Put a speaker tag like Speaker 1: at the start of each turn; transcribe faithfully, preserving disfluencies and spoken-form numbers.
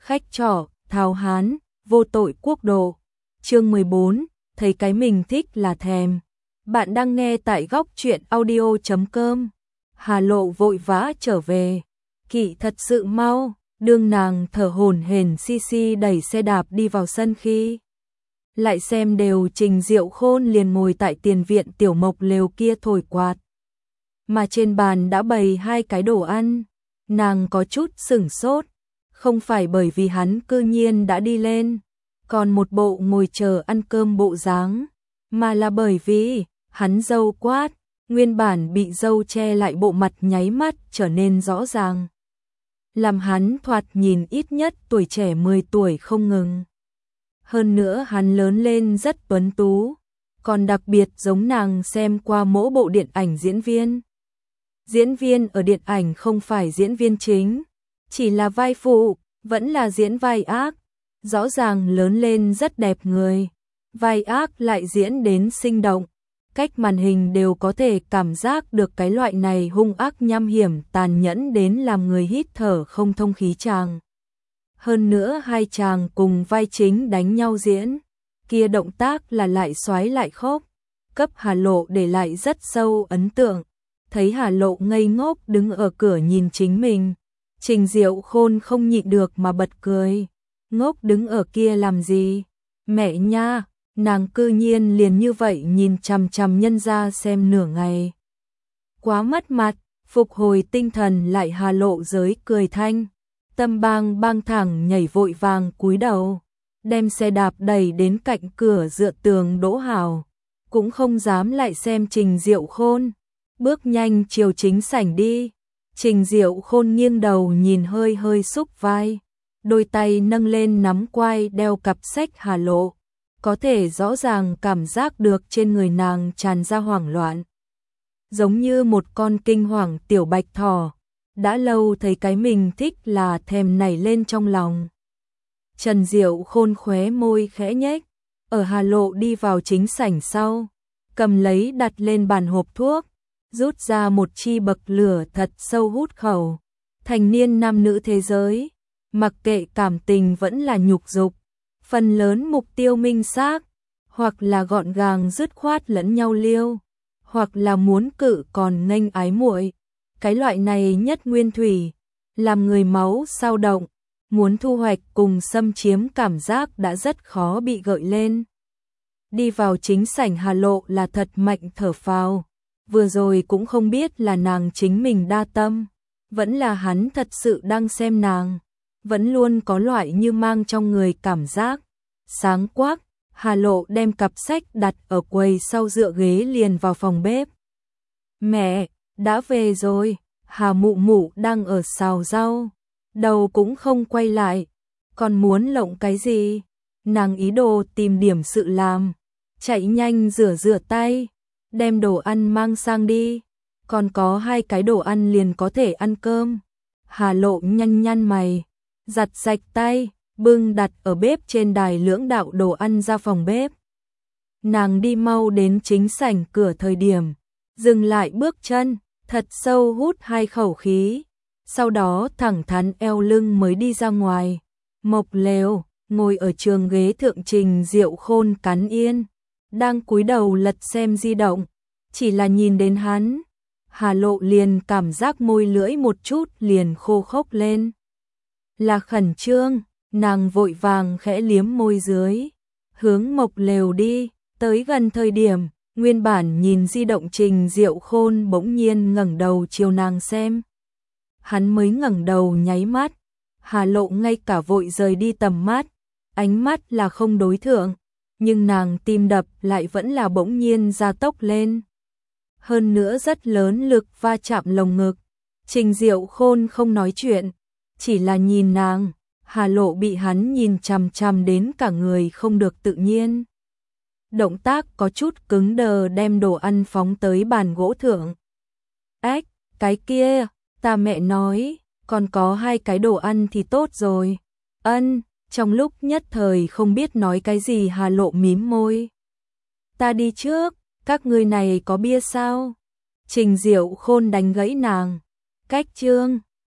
Speaker 1: Khách trọ, Tháo Hán, vô tội quốc độ. Chương mười bốn, thấy cái mình thích là thèm. Bạn đang nghe tại góc truyện audio chấm com. Hà Lộ vội vã trở về. Kỵ thật sự mau, đương nàng thở hổn hển xi xi đẩy xe đạp đi vào sân khi lại xem đều Trình Diệu Khôn liền ngồi tại tiền viện tiểu mộc lều kia thổi quạt. Mà trên bàn đã bày hai cái đồ ăn, nàng có chút sửng sốt, không phải bởi vì hắn cư nhiên đã đi lên, còn một bộ ngồi chờ ăn cơm bộ dáng, mà là bởi vì hắn râu quát, nguyên bản bị râu che lại bộ mặt nháy mắt trở nên rõ ràng. Làm hắn thoạt nhìn ít nhất tuổi trẻ mười tuổi không ngừng. Hơn nữa hắn lớn lên rất tuấn tú, còn đặc biệt giống nàng xem qua mỗi bộ điện ảnh diễn viên. Diễn viên ở điện ảnh không phải diễn viên chính, chỉ là vai phụ, vẫn là diễn vai ác. Rõ ràng lớn lên rất đẹp người, vai ác lại diễn đến sinh động. Cách màn hình đều có thể cảm giác được cái loại này hung ác nham hiểm tàn nhẫn đến làm người hít thở không thông khí chàng. Hơn nữa hai chàng cùng vai chính đánh nhau diễn, kia động tác là lại xoái lại khốc, cấp Hà Lộ để lại rất sâu ấn tượng. Thấy Hà Lộ ngây ngốc đứng ở cửa nhìn chính mình, Trình Diệu Khôn không nhịn được mà bật cười. Ngốc đứng ở kia làm gì? Mẹ nha, nàng cư nhiên liền như vậy nhìn chằm chằm nhân ra xem nửa ngày. Quá mất mặt, phục hồi tinh thần lại Hà Lộ giới cười thanh. Tâm bang bang thẳng nhảy vội vàng cúi đầu, đem xe đạp đẩy đến cạnh cửa dựa tường đỗ hào, cũng không dám lại xem Trình Diệu Khôn, bước nhanh chiều chính sảnh đi. Trình Diệu Khôn nghiêng đầu nhìn hơi hơi xúc vai, đôi tay nâng lên nắm quai đeo cặp sách Hà Lộ, có thể rõ ràng cảm giác được trên người nàng tràn ra hoảng loạn, giống như một con kinh hoàng tiểu bạch thỏ. Đã lâu thấy cái mình thích là thèm nảy lên trong lòng. Trần Diệu Khôn khóe môi khẽ nhếch, ở Hà Lộ đi vào chính sảnh sau, cầm lấy đặt lên bàn hộp thuốc, rút ra một chi bậc lửa thật sâu hút khẩu. Thành niên nam nữ thế giới, mặc kệ cảm tình vẫn là nhục dục, phần lớn mục tiêu minh xác, hoặc là gọn gàng dứt khoát lẫn nhau liêu, hoặc là muốn cự còn nghênh ái muội. Cái loại này nhất nguyên thủy, làm người máu sao động, muốn thu hoạch cùng xâm chiếm cảm giác đã rất khó bị gợi lên. Đi vào chính sảnh Hà Lộ là thật mạnh thở phào, vừa rồi cũng không biết là nàng chính mình đa tâm, vẫn là hắn thật sự đang xem nàng, vẫn luôn có loại như mang trong người cảm giác. Sáng quắc, Hà Lộ đem cặp sách đặt ở quầy sau dựa ghế liền vào phòng bếp. Mẹ! Đã về rồi, Hà Mụ Mụ đang ở xào rau, đầu cũng không quay lại, còn muốn lộng cái gì? Nàng ý đồ tìm điểm sự làm, chạy nhanh rửa rửa tay, đem đồ ăn mang sang đi, còn có hai cái đồ ăn liền có thể ăn cơm. Hà Lộ nhăn nhăn mày, giặt sạch tay, bưng đặt ở bếp trên đài lưỡng đạo đồ ăn ra phòng bếp. Nàng đi mau đến chính sảnh cửa thời điểm, dừng lại bước chân, thật sâu hút hai khẩu khí, sau đó thẳng thắn eo lưng mới đi ra ngoài. Mộc lều, ngồi ở trường ghế thượng Trình Diệu Khôn cắn yên, đang cúi đầu lật xem di động, chỉ là nhìn đến hắn, Hà Lộ liền cảm giác môi lưỡi một chút liền khô khốc lên. Là khẩn trương, nàng vội vàng khẽ liếm môi dưới, hướng mộc lều đi, tới gần thời điểm. Nguyên bản nhìn di động Trình Diệu Khôn bỗng nhiên ngẩng đầu chiều nàng xem. Hắn mới ngẩng đầu nháy mắt, Hà Lộ ngay cả vội rời đi tầm mắt, ánh mắt là không đối thượng, nhưng nàng tim đập lại vẫn là bỗng nhiên gia tốc lên. Hơn nữa rất lớn lực va chạm lồng ngực. Trình Diệu Khôn không nói chuyện, chỉ là nhìn nàng, Hà Lộ bị hắn nhìn chằm chằm đến cả người không được tự nhiên. Động tác có chút cứng đờ đem đồ ăn phóng tới bàn gỗ thượng. Ách, cái kia, ta mẹ nói, còn có hai cái đồ ăn thì tốt rồi. Ân, trong lúc nhất thời không biết nói cái gì Hà Lộ mím môi. Ta đi trước, các ngươi này có bia sao? Trình Diệu Khôn đánh gãy nàng. Cách chương.